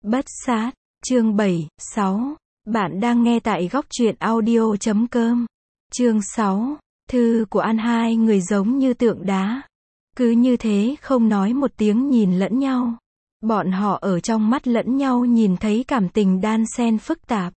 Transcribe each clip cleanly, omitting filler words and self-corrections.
Bất sát, chương 7, 6. Bạn đang nghe tại góc truyện audio.com. Chương 6. Thư của An. Hai người giống như tượng đá. Cứ như thế không nói một tiếng nhìn lẫn nhau. Bọn họ ở trong mắt lẫn nhau nhìn thấy cảm tình đan xen phức tạp.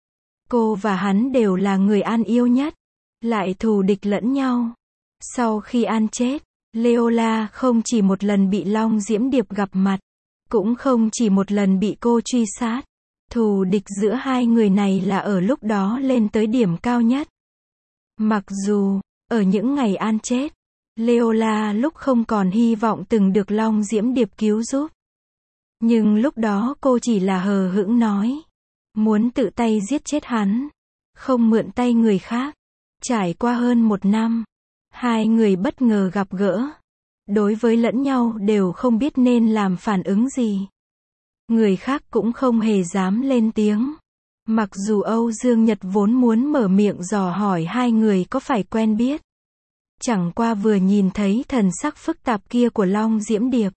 Cô và hắn đều là người An yêu nhất. Lại thù địch lẫn nhau. Sau khi An chết, Leola không chỉ một lần bị Long Diễm Điệp gặp mặt. Cũng không chỉ một lần bị cô truy sát. Thù địch giữa hai người này là ở lúc đó lên tới điểm cao nhất. Mặc dù, ở những ngày An chết, Leola lúc không còn hy vọng từng được Long Diễm Điệp cứu giúp. Nhưng lúc đó cô chỉ là hờ hững nói. Muốn tự tay giết chết hắn. Không mượn tay người khác. Trải qua hơn 1 năm. Hai người bất ngờ gặp gỡ. Đối với lẫn nhau đều không biết nên làm phản ứng gì. Người khác cũng không hề dám lên tiếng. Mặc dù Âu Dương Nhật vốn muốn mở miệng dò hỏi hai người có phải quen biết. Chẳng qua vừa nhìn thấy thần sắc phức tạp kia của Long Diễm Điệp.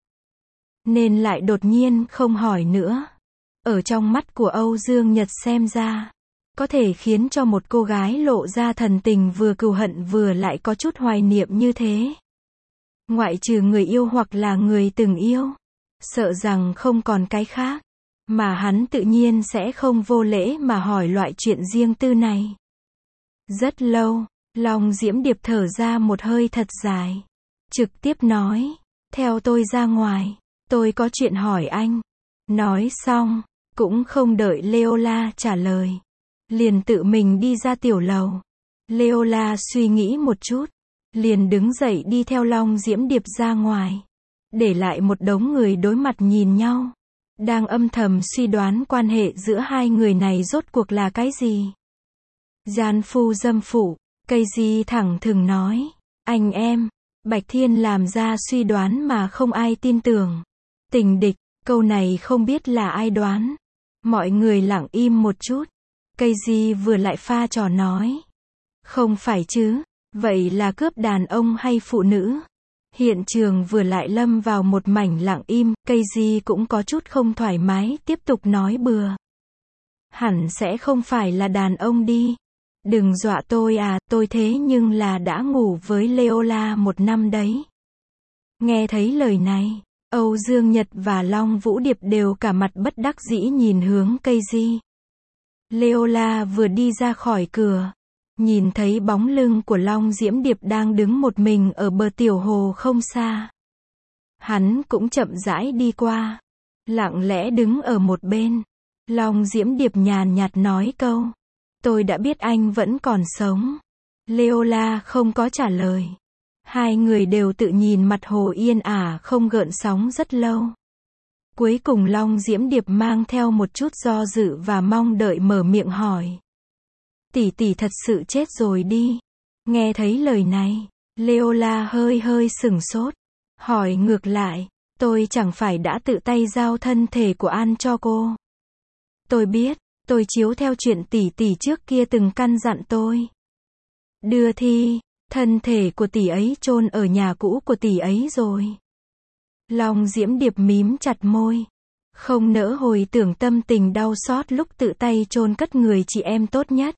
Nên lại đột nhiên không hỏi nữa. Ở trong mắt của Âu Dương Nhật xem ra. Có thể khiến cho một cô gái lộ ra thần tình vừa cừu hận vừa lại có chút hoài niệm như thế. Ngoại trừ người yêu hoặc là người từng yêu. Sợ rằng không còn cái khác. Mà hắn tự nhiên sẽ không vô lễ mà hỏi loại chuyện riêng tư này. Rất lâu, Long Diễm Điệp thở ra một hơi thật dài. Trực tiếp nói, theo tôi ra ngoài, tôi có chuyện hỏi anh. Nói xong, cũng không đợi Leola trả lời. Liền tự mình đi ra tiểu lầu. Leola suy nghĩ một chút. Liền đứng dậy đi theo Long Diễm Điệp ra ngoài. Để lại một đống người đối mặt nhìn nhau. Đang âm thầm suy đoán quan hệ giữa hai người này rốt cuộc là cái gì. Gian phu dâm phụ, cây di thẳng thừng nói. Anh em, Bạch Thiên làm ra suy đoán mà không ai tin tưởng. Tình địch, câu này không biết là ai đoán. Mọi người lặng im một chút. Cây di vừa lại pha trò nói. Không phải chứ. Vậy là cướp đàn ông hay phụ nữ? Hiện trường vừa lại lâm vào một mảnh lặng im, cây di cũng có chút không thoải mái, tiếp tục nói bừa. Hẳn sẽ không phải là đàn ông đi. Đừng dọa tôi à, tôi thế nhưng là đã ngủ với Leola 1 năm đấy. Nghe thấy lời này, Âu Dương Nhật và Long Vũ Điệp đều cả mặt bất đắc dĩ nhìn hướng cây di. Leola vừa đi ra khỏi cửa. Nhìn thấy bóng lưng của Long Diễm Điệp đang đứng một mình ở bờ tiểu hồ không xa. Hắn cũng chậm rãi đi qua. Lặng lẽ đứng ở một bên. Long Diễm Điệp nhàn nhạt nói câu. Tôi đã biết anh vẫn còn sống. Leola không có trả lời. Hai người đều tự nhìn mặt hồ yên ả không gợn sóng rất lâu. Cuối cùng Long Diễm Điệp mang theo một chút do dự và mong đợi mở miệng hỏi. Tỷ tỷ thật sự chết rồi đi. Nghe thấy lời này, Leola hơi sửng sốt. Hỏi ngược lại, tôi chẳng phải đã tự tay giao thân thể của An cho cô. Tôi biết, tôi chiếu theo chuyện tỷ tỷ trước kia từng căn dặn tôi. Đưa thi, thân thể của tỷ ấy chôn ở nhà cũ của tỷ ấy rồi. Long Diễm Điệp mím chặt môi. Không nỡ hồi tưởng tâm tình đau xót lúc tự tay chôn cất người chị em tốt nhất.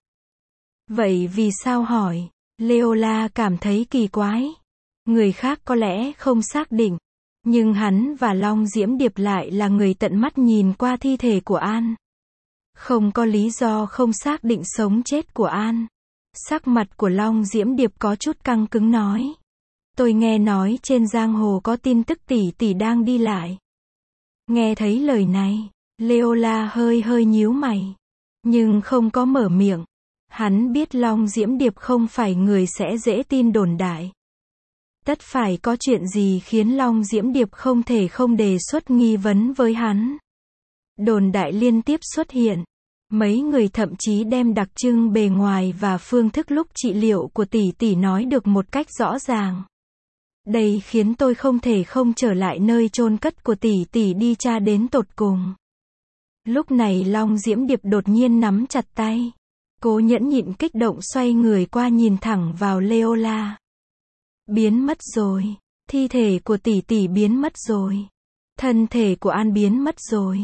Vậy vì sao hỏi? Leola cảm thấy kỳ quái. Người khác có lẽ không xác định. Nhưng hắn và Long Diễm Điệp lại là người tận mắt nhìn qua thi thể của An. Không có lý do không xác định sống chết của An. Sắc mặt của Long Diễm Điệp có chút căng cứng nói. Tôi nghe nói trên giang hồ có tin tức tỷ tỷ đang đi lại. Nghe thấy lời này, Leola hơi nhíu mày. Nhưng không có mở miệng. Hắn biết Long Diễm Điệp không phải người sẽ dễ tin đồn đại. Tất phải có chuyện gì khiến Long Diễm Điệp không thể không đề xuất nghi vấn với hắn. Đồn đại liên tiếp xuất hiện. Mấy người thậm chí đem đặc trưng bề ngoài và phương thức lúc trị liệu của tỷ tỷ nói được một cách rõ ràng. Đây khiến tôi không thể không trở lại nơi chôn cất của tỷ tỷ đi tra đến tột cùng. Lúc này Long Diễm Điệp đột nhiên nắm chặt tay. Cố nhẫn nhịn kích động xoay người qua nhìn thẳng vào Leola. Biến mất rồi. Thi thể của tỷ tỷ biến mất rồi. Thân thể của An biến mất rồi.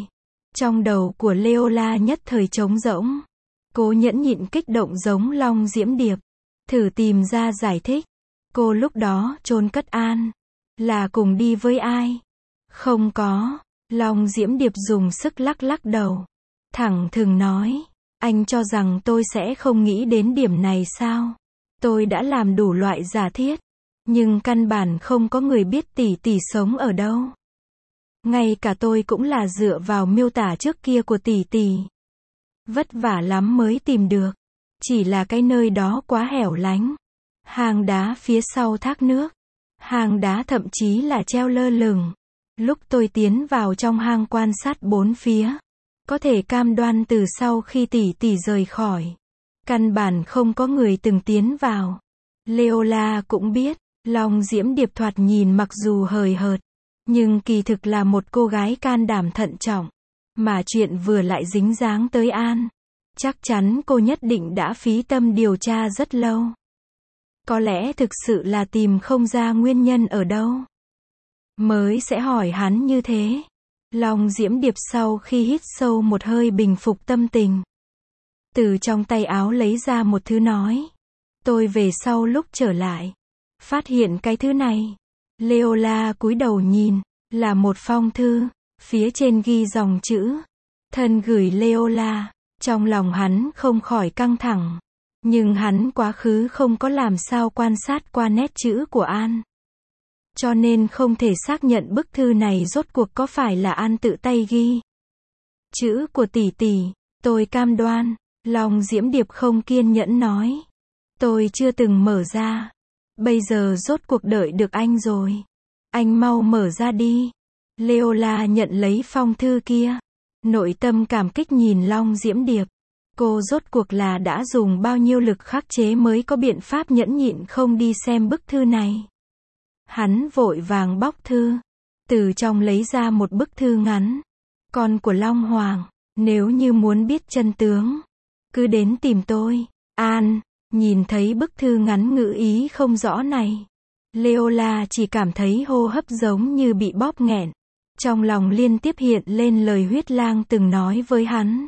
Trong đầu của Leola nhất thời trống rỗng. Cô nhẫn nhịn kích động giống Long Diễm Điệp, thử tìm ra giải thích. Cô lúc đó chôn cất An, là cùng đi với ai? Không có. Long Diễm Điệp dùng sức lắc lắc đầu, thẳng thừng nói, anh cho rằng tôi sẽ không nghĩ đến điểm này sao? Tôi đã làm đủ loại giả thiết, nhưng căn bản không có người biết tỷ tỷ sống ở đâu. Ngay cả tôi cũng là dựa vào miêu tả trước kia của tỷ tỷ. Vất vả lắm mới tìm được. Chỉ là cái nơi đó quá hẻo lánh. Hang đá phía sau thác nước. Hang đá thậm chí là treo lơ lửng. Lúc tôi tiến vào trong hang quan sát bốn phía, có thể cam đoan từ sau khi tỷ tỷ rời khỏi, căn bản không có người từng tiến vào. Leola cũng biết, Long Diễm Điệp thoạt nhìn mặc dù hời hợt, nhưng kỳ thực là một cô gái can đảm thận trọng. Mà chuyện vừa lại dính dáng tới An, chắc chắn cô nhất định đã phí tâm điều tra rất lâu. Có lẽ thực sự là tìm không ra nguyên nhân ở đâu, mới sẽ hỏi hắn như thế. Long Diễm Điệp sau khi hít sâu một hơi bình phục tâm tình, từ trong tay áo lấy ra một thứ nói. Tôi về sau lúc trở lại, phát hiện cái thứ này. Leola cúi đầu nhìn, là một phong thư, phía trên ghi dòng chữ, thân gửi Leola. Trong lòng hắn không khỏi căng thẳng, nhưng hắn quá khứ không có làm sao quan sát qua nét chữ của An, cho nên không thể xác nhận bức thư này rốt cuộc có phải là An tự tay ghi. Chữ của tỷ tỷ, tôi cam đoan. Long Diễm Điệp không kiên nhẫn nói. Tôi chưa từng mở ra. Bây giờ rốt cuộc đợi được anh rồi. Anh mau mở ra đi. Leola nhận lấy phong thư kia, nội tâm cảm kích nhìn Long Diễm Điệp. Cô rốt cuộc là đã dùng bao nhiêu lực khắc chế mới có biện pháp nhẫn nhịn không đi xem bức thư này. Hắn vội vàng bóc thư, từ trong lấy ra một bức thư ngắn. Con của Long Hoàng, nếu như muốn biết chân tướng, cứ đến tìm tôi. An, nhìn thấy bức thư ngắn ngữ ý không rõ này, Leola chỉ cảm thấy hô hấp giống như bị bóp nghẹn. Trong lòng liên tiếp hiện lên lời Huyết Lang từng nói với hắn.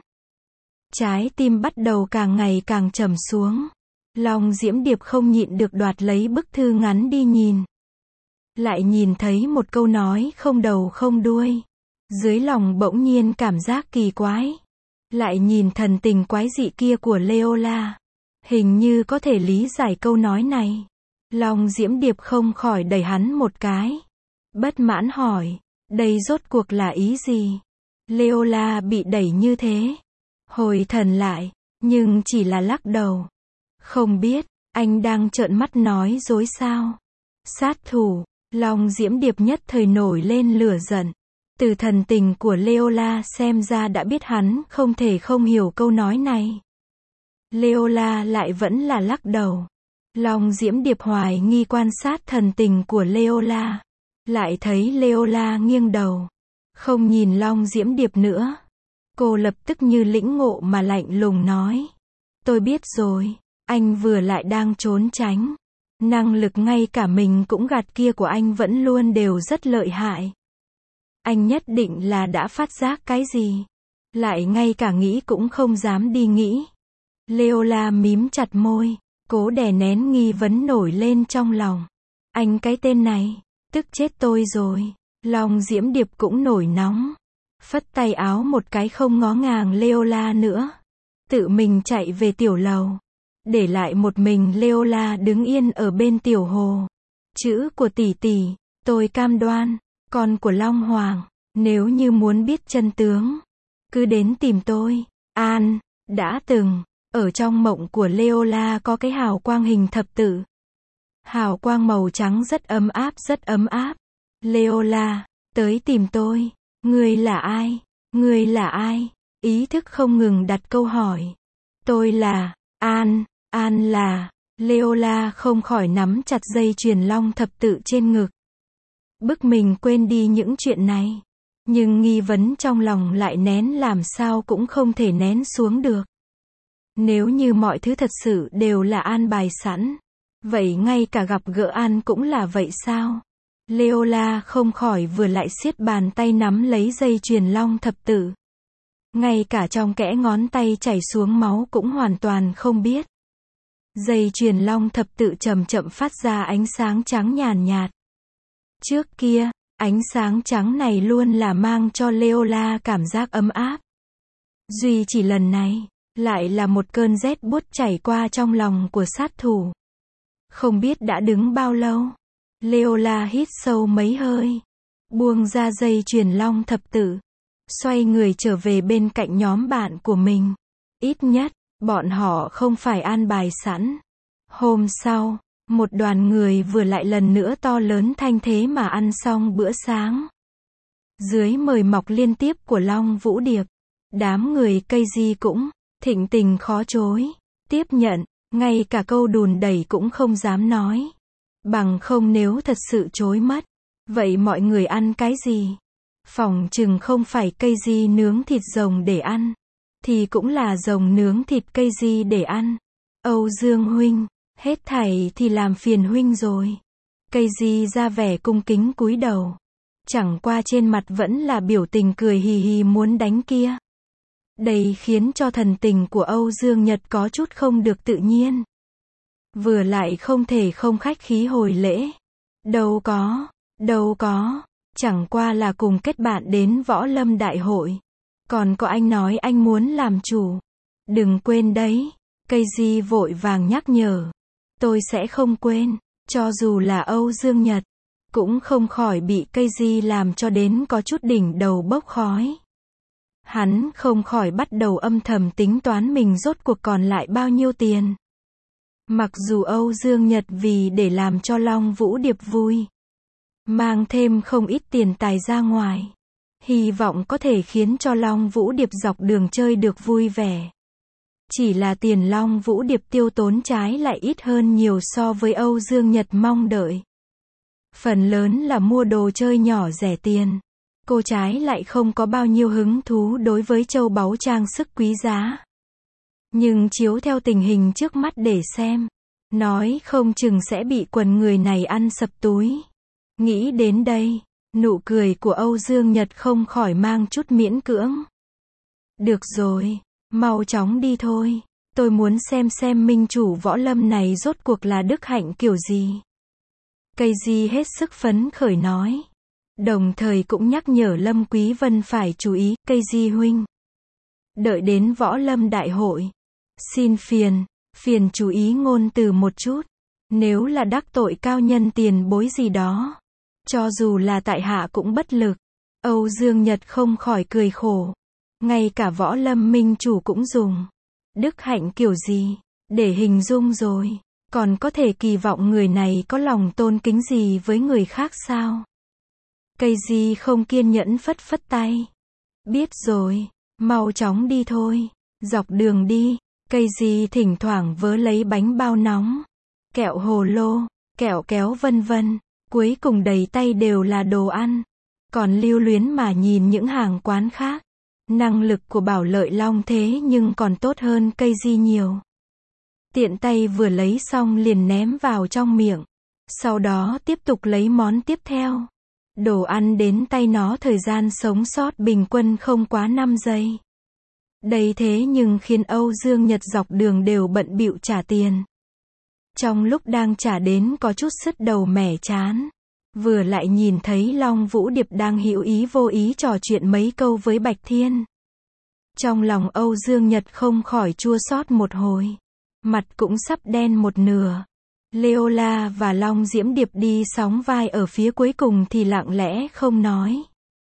Trái tim bắt đầu càng ngày càng trầm xuống. Long Diễm Điệp không nhịn được đoạt lấy bức thư ngắn đi nhìn. Lại nhìn thấy một câu nói không đầu không đuôi. Dưới lòng bỗng nhiên cảm giác kỳ quái. Lại nhìn thần tình quái dị kia của Leola, hình như có thể lý giải câu nói này. Long Diễm Điệp không khỏi đẩy hắn một cái, bất mãn hỏi, đây rốt cuộc là ý gì? Leola bị đẩy như thế, hồi thần lại, nhưng chỉ là lắc đầu. Không biết, anh đang trợn mắt nói dối sao? Sát thủ. Long Diễm Điệp nhất thời nổi lên lửa giận. Từ thần tình của Leola xem ra đã biết hắn không thể không hiểu câu nói này. Leola lại vẫn là lắc đầu. Long Diễm Điệp hoài nghi quan sát thần tình của Leola, lại thấy Leola nghiêng đầu, không nhìn Long Diễm Điệp nữa. Cô lập tức như lĩnh ngộ mà lạnh lùng nói. Tôi biết rồi, anh vừa lại đang trốn tránh. Năng lực ngay cả mình cũng gạt kia của anh vẫn luôn đều rất lợi hại. Anh nhất định là đã phát giác cái gì, lại ngay cả nghĩ cũng không dám đi nghĩ. Leola mím chặt môi, cố đè nén nghi vấn nổi lên trong lòng. Anh cái tên này, tức chết tôi rồi. Long Diễm Điệp cũng nổi nóng, phất tay áo một cái không ngó ngàng Leola nữa, tự mình chạy về tiểu lầu, để lại một mình Leola đứng yên ở bên tiểu hồ. Chữ của tỷ tỷ, tôi cam đoan, con của Long Hoàng, nếu như muốn biết chân tướng, cứ đến tìm tôi. An, đã từng, ở trong mộng của Leola có cái hào quang hình thập tự. Hào quang màu trắng rất ấm áp rất ấm áp. Leola, tới tìm tôi. Ngươi là ai? Ngươi là ai? Ý thức không ngừng đặt câu hỏi. Tôi là, An, An là, Leola không khỏi nắm chặt dây chuyền long thập tự trên ngực. Bức mình quên đi những chuyện này. Nhưng nghi vấn trong lòng lại nén làm sao cũng không thể nén xuống được. Nếu như mọi thứ thật sự đều là an bài sẵn, vậy ngay cả gặp gỡ An cũng là vậy sao? Leola không khỏi vừa lại siết bàn tay nắm lấy dây chuyền long thập tự. ngay cả trong kẽ ngón tay chảy xuống máu cũng hoàn toàn không biết. Dây chuyền long thập tự chậm chậm phát ra ánh sáng trắng nhàn nhạt. Trước kia, ánh sáng trắng này luôn là mang cho Leola cảm giác ấm áp. Duy chỉ lần này, lại là một cơn rét buốt chảy qua trong lòng của sát thủ. Không biết đã đứng bao lâu. Leola hít sâu mấy hơi. Buông ra dây chuyền long thập tự. Xoay người trở về bên cạnh nhóm bạn của mình. Ít nhất, bọn họ không phải an bài sẵn. Hôm sau, một đoàn người vừa lại lần nữa to lớn thanh thế mà ăn xong bữa sáng. Dưới mời mọc liên tiếp của Long Vũ Điệp, đám người cây di cũng thịnh tình khó chối, tiếp nhận, ngay cả câu đùn đẩy cũng không dám nói. Bằng không nếu thật sự chối mất, vậy mọi người ăn cái gì? Phỏng chừng không phải cây di nướng thịt rồng để ăn, thì cũng là rồng nướng thịt cây di để ăn. Âu Dương huynh, hết thảy thì làm phiền huynh rồi. Cây di ra vẻ cung kính cúi đầu. Chẳng qua trên mặt vẫn là biểu tình cười hì hì muốn đánh kia. Đây khiến cho thần tình của Âu Dương Nhật có chút không được tự nhiên. Vừa lại không thể không khách khí hồi lễ. Đâu có, chẳng qua là cùng kết bạn đến Võ Lâm Đại hội. Còn có anh nói anh muốn làm chủ. Đừng quên đấy, cây di vội vàng nhắc nhở. Tôi sẽ không quên, cho dù là Âu Dương Nhật, cũng không khỏi bị cây di làm cho đến có chút đỉnh đầu bốc khói. Hắn không khỏi bắt đầu âm thầm tính toán mình rốt cuộc còn lại bao nhiêu tiền. Mặc dù Âu Dương Nhật vì để làm cho Long Vũ Điệp vui, mang thêm không ít tiền tài ra ngoài, hy vọng có thể khiến cho Long Vũ Điệp dọc đường chơi được vui vẻ. Chỉ là tiền Long Vũ Điệp tiêu tốn trái lại ít hơn nhiều so với Âu Dương Nhật mong đợi. Phần lớn là mua đồ chơi nhỏ rẻ tiền. Cô trái lại không có bao nhiêu hứng thú đối với châu báu trang sức quý giá. Nhưng chiếu theo tình hình trước mắt để xem, nói không chừng sẽ bị quần người này ăn sập túi. Nghĩ đến đây, nụ cười của Âu Dương Nhật không khỏi mang chút miễn cưỡng. Được rồi, mau chóng đi thôi. Tôi muốn xem minh chủ võ lâm này rốt cuộc là đức hạnh kiểu gì. Cây di hết sức phấn khởi nói. Đồng thời cũng nhắc nhở Lâm Quý Vân phải chú ý, cây di huynh. Đợi đến Võ Lâm Đại hội. Xin phiền chú ý ngôn từ một chút. Nếu là đắc tội cao nhân tiền bối gì đó, cho dù là tại hạ cũng bất lực. Âu Dương Nhật không khỏi cười khổ. Ngay cả Võ Lâm minh chủ cũng dùng đức hạnh kiểu gì để hình dung rồi. Còn có thể kỳ vọng người này có lòng tôn kính gì với người khác sao? Cây di không kiên nhẫn phất phất tay. Biết rồi, mau chóng đi thôi. Dọc đường đi, cây di thỉnh thoảng vớ lấy bánh bao nóng, kẹo hồ lô, kẹo kéo vân vân. Cuối cùng đầy tay đều là đồ ăn. Còn lưu luyến mà nhìn những hàng quán khác. Năng lực của Bảo Lợi Long thế nhưng còn tốt hơn cây di nhiều. Tiện tay vừa lấy xong liền ném vào trong miệng. Sau đó tiếp tục lấy món tiếp theo. Đồ ăn đến tay nó thời gian sống sót bình quân không quá 5 giây. Đây thế nhưng khiến Âu Dương Nhật dọc đường đều bận bịu trả tiền. Trong lúc đang trả đến có chút sứt đầu mẻ chán. Vừa lại nhìn thấy Long Vũ Điệp đang hữu ý vô ý trò chuyện mấy câu với Bạch Thiên. Trong lòng Âu Dương Nhật không khỏi chua xót một hồi. Mặt cũng sắp đen một nửa. Leola và Long Diễm Điệp đi sóng vai ở phía cuối cùng thì lặng lẽ không nói.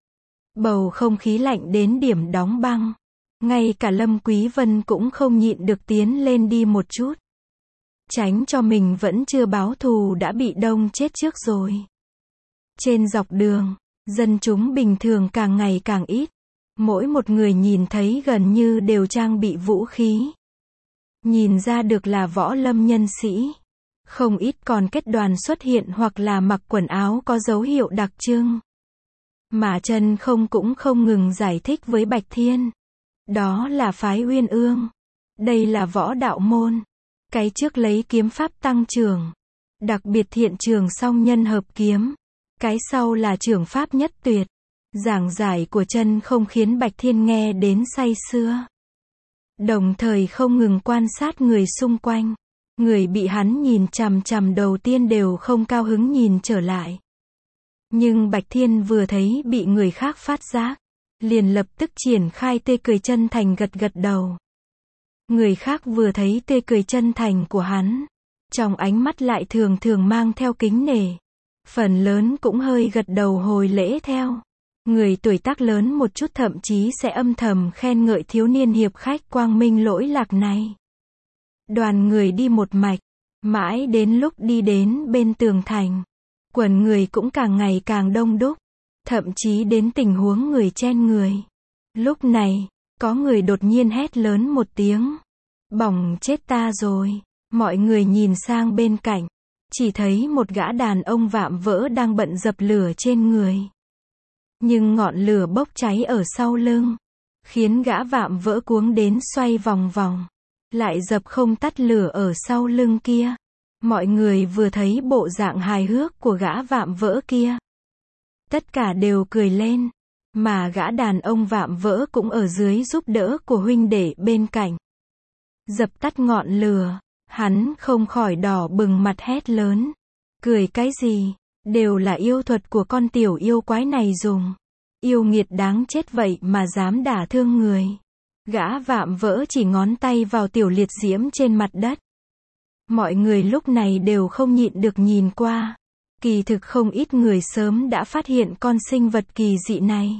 Bầu không khí lạnh đến điểm đóng băng. Ngay cả Lâm Quý Vân cũng không nhịn được tiến lên đi một chút. Tránh cho mình vẫn chưa báo thù đã bị đông chết trước rồi. Trên dọc đường, dân chúng bình thường càng ngày càng ít. Mỗi một người nhìn thấy gần như đều trang bị vũ khí. Nhìn ra được là võ lâm nhân sĩ. Không ít còn kết đoàn xuất hiện hoặc là mặc quần áo có dấu hiệu đặc trưng. Mà Trân Không cũng không ngừng giải thích với Bạch Thiên. Đó là phái Uyên Ương. Đây là võ đạo môn. Cái trước lấy kiếm pháp tăng trưởng. Đặc biệt thiện trường song nhân hợp kiếm. Cái sau là trưởng pháp nhất tuyệt. Giảng giải của chân không khiến Bạch Thiên nghe đến say sưa. Đồng thời không ngừng quan sát người xung quanh. Người bị hắn nhìn chằm chằm đầu tiên đều không cao hứng nhìn trở lại. Nhưng Bạch Thiên vừa thấy bị người khác phát giác, liền lập tức triển khai tươi cười chân thành gật gật đầu. Người khác vừa thấy tươi cười chân thành của hắn, trong ánh mắt lại thường thường mang theo kính nể. Phần lớn cũng hơi gật đầu hồi lễ theo. Người tuổi tác lớn một chút thậm chí sẽ âm thầm khen ngợi thiếu niên hiệp khách quang minh lỗi lạc này. Đoàn người đi một mạch, mãi đến lúc đi đến bên tường thành. Quần người cũng càng ngày càng đông đúc, thậm chí đến tình huống người chen người. Lúc này, có người đột nhiên hét lớn một tiếng. Bỏng chết ta rồi. Mọi người nhìn sang bên cạnh, chỉ thấy một gã đàn ông vạm vỡ đang bận dập lửa trên người. Nhưng ngọn lửa bốc cháy ở sau lưng, khiến gã vạm vỡ cuống đến xoay vòng vòng, lại dập không tắt lửa ở sau lưng kia. Mọi người vừa thấy bộ dạng hài hước của gã vạm vỡ kia, tất cả đều cười lên, mà gã đàn ông vạm vỡ cũng ở dưới giúp đỡ của huynh đệ bên cạnh. Dập tắt ngọn lửa, hắn không khỏi đỏ bừng mặt hét lớn. Cười cái gì? Đều là yêu thuật của con tiểu yêu quái này dùng. Yêu nghiệt đáng chết vậy mà dám đả thương người. Gã vạm vỡ chỉ ngón tay vào tiểu liệt diễm trên mặt đất. Mọi người lúc này đều không nhịn được nhìn qua. Kỳ thực không ít người sớm đã phát hiện con sinh vật kỳ dị này.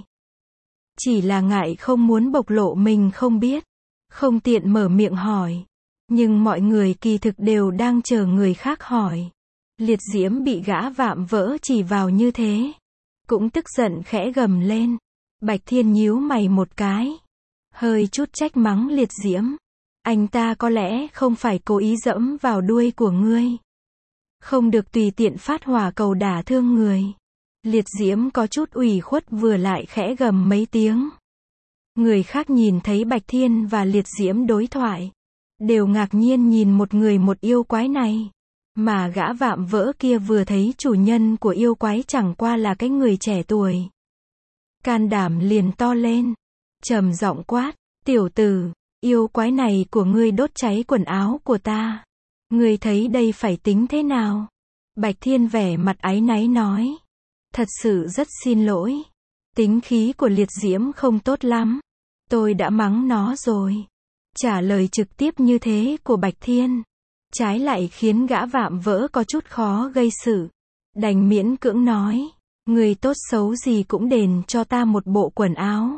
Chỉ là ngại không muốn bộc lộ mình không biết, không tiện mở miệng hỏi. Nhưng mọi người kỳ thực đều đang chờ người khác hỏi. Liệt diễm bị gã vạm vỡ chỉ vào như thế, cũng tức giận khẽ gầm lên. Bạch Thiên nhíu mày một cái, hơi chút trách mắng liệt diễm. Anh ta có lẽ không phải cố ý dẫm vào đuôi của ngươi. Không được tùy tiện phát hỏa cầu đả thương người. Liệt diễm có chút ủy khuất vừa lại khẽ gầm mấy tiếng. Người khác nhìn thấy Bạch Thiên và liệt diễm đối thoại, đều ngạc nhiên nhìn một người một yêu quái này. Mà gã vạm vỡ kia vừa thấy chủ nhân của yêu quái chẳng qua là cái người trẻ tuổi. Can đảm liền to lên, trầm giọng quát, tiểu tử, yêu quái này của ngươi đốt cháy quần áo của ta. Ngươi thấy đây phải tính thế nào? Bạch Thiên vẻ mặt áy náy nói, thật sự rất xin lỗi. Tính khí của liệt diễm không tốt lắm. Tôi đã mắng nó rồi. Trả lời trực tiếp như thế của Bạch Thiên, trái lại khiến gã vạm vỡ có chút khó gây sự. Đành miễn cưỡng nói, người tốt xấu gì cũng đền cho ta một bộ quần áo.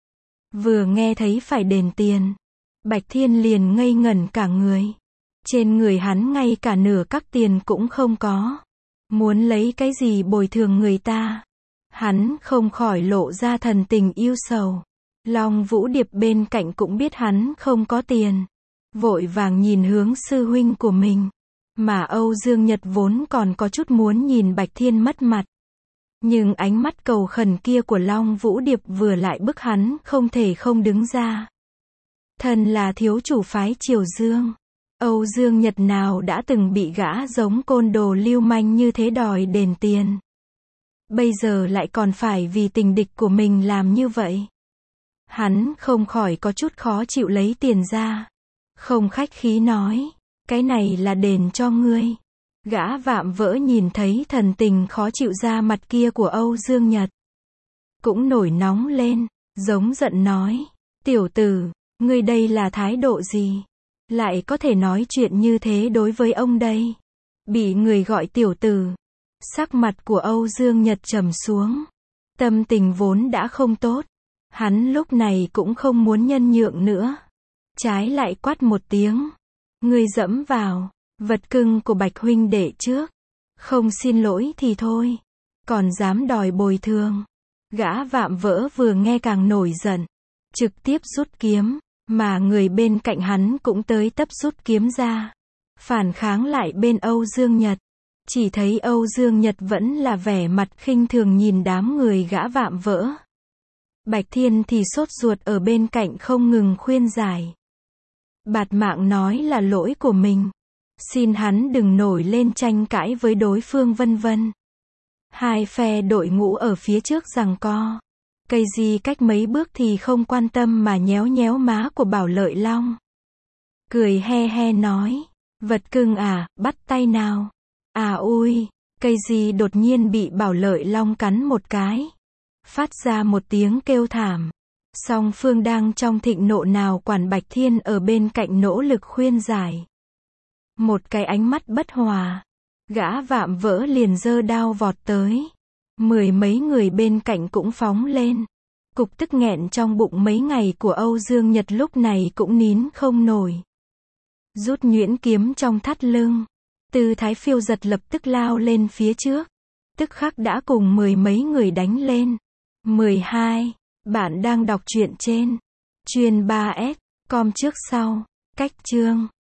Vừa nghe thấy phải đền tiền, Bạch Thiên liền ngây ngẩn cả người. Trên người hắn ngay cả nửa các tiền cũng không có. Muốn lấy cái gì bồi thường người ta? Hắn không khỏi lộ ra thần tình yêu sầu. Long Vũ Điệp bên cạnh cũng biết hắn không có tiền, vội vàng nhìn hướng sư huynh của mình. Mà Âu Dương Nhật vốn còn có chút muốn nhìn Bạch Thiên mất mặt. Nhưng ánh mắt cầu khẩn kia của Long Vũ Điệp vừa lại bức hắn không thể không đứng ra. Thần là thiếu chủ phái Triều Dương. Âu Dương Nhật nào đã từng bị gã giống côn đồ lưu manh như thế đòi đền tiền. Bây giờ lại còn phải vì tình địch của mình làm như vậy. Hắn không khỏi có chút khó chịu lấy tiền ra. Không khách khí nói, cái này là đền cho ngươi. Gã vạm vỡ nhìn thấy thần tình khó chịu ra mặt kia của Âu Dương Nhật, cũng nổi nóng lên, giống giận nói, tiểu tử, ngươi đây là thái độ gì? Lại có thể nói chuyện như thế đối với ông đây? Bị người gọi tiểu tử, sắc mặt của Âu Dương Nhật trầm xuống. Tâm tình vốn đã không tốt, hắn lúc này cũng không muốn nhân nhượng nữa. Trái lại quát một tiếng, ngươi dẫm vào vật cưng của Bạch huynh đệ trước, không xin lỗi thì thôi, còn dám đòi bồi thường. Gã vạm vỡ vừa nghe càng nổi giận, trực tiếp rút kiếm, mà người bên cạnh hắn cũng tới tấp rút kiếm ra, phản kháng lại bên Âu Dương Nhật. Chỉ thấy Âu Dương Nhật vẫn là vẻ mặt khinh thường nhìn đám người gã vạm vỡ. Bạch Thiên thì sốt ruột ở bên cạnh không ngừng khuyên giải. Bạt mạng nói là lỗi của mình, xin hắn đừng nổi lên tranh cãi với đối phương vân vân. Hai phe đội ngũ ở phía trước giằng co, Cây gì cách mấy bước thì không quan tâm mà nhéo nhéo má của Bảo Lợi Long. Cười he he nói, vật cưng à, bắt tay nào. À ui, cây gì đột nhiên bị Bảo Lợi Long cắn một cái. Phát ra một tiếng kêu thảm. Song Phương đang trong thịnh nộ nào quản Bạch Thiên ở bên cạnh nỗ lực khuyên giải. Một cái ánh mắt bất hòa. Gã vạm vỡ liền giơ đao vọt tới. Mười mấy người bên cạnh cũng phóng lên. Cục tức nghẹn trong bụng mấy ngày của Âu Dương Nhật lúc này cũng nín không nổi. Rút nhuyễn kiếm trong thắt lưng. Tư thái phiêu giật lập tức lao lên phía trước. Tức khắc đã cùng mười mấy người đánh lên. 12. Bạn đang đọc truyện trên Truyền 3S, com trước sau, cách chương.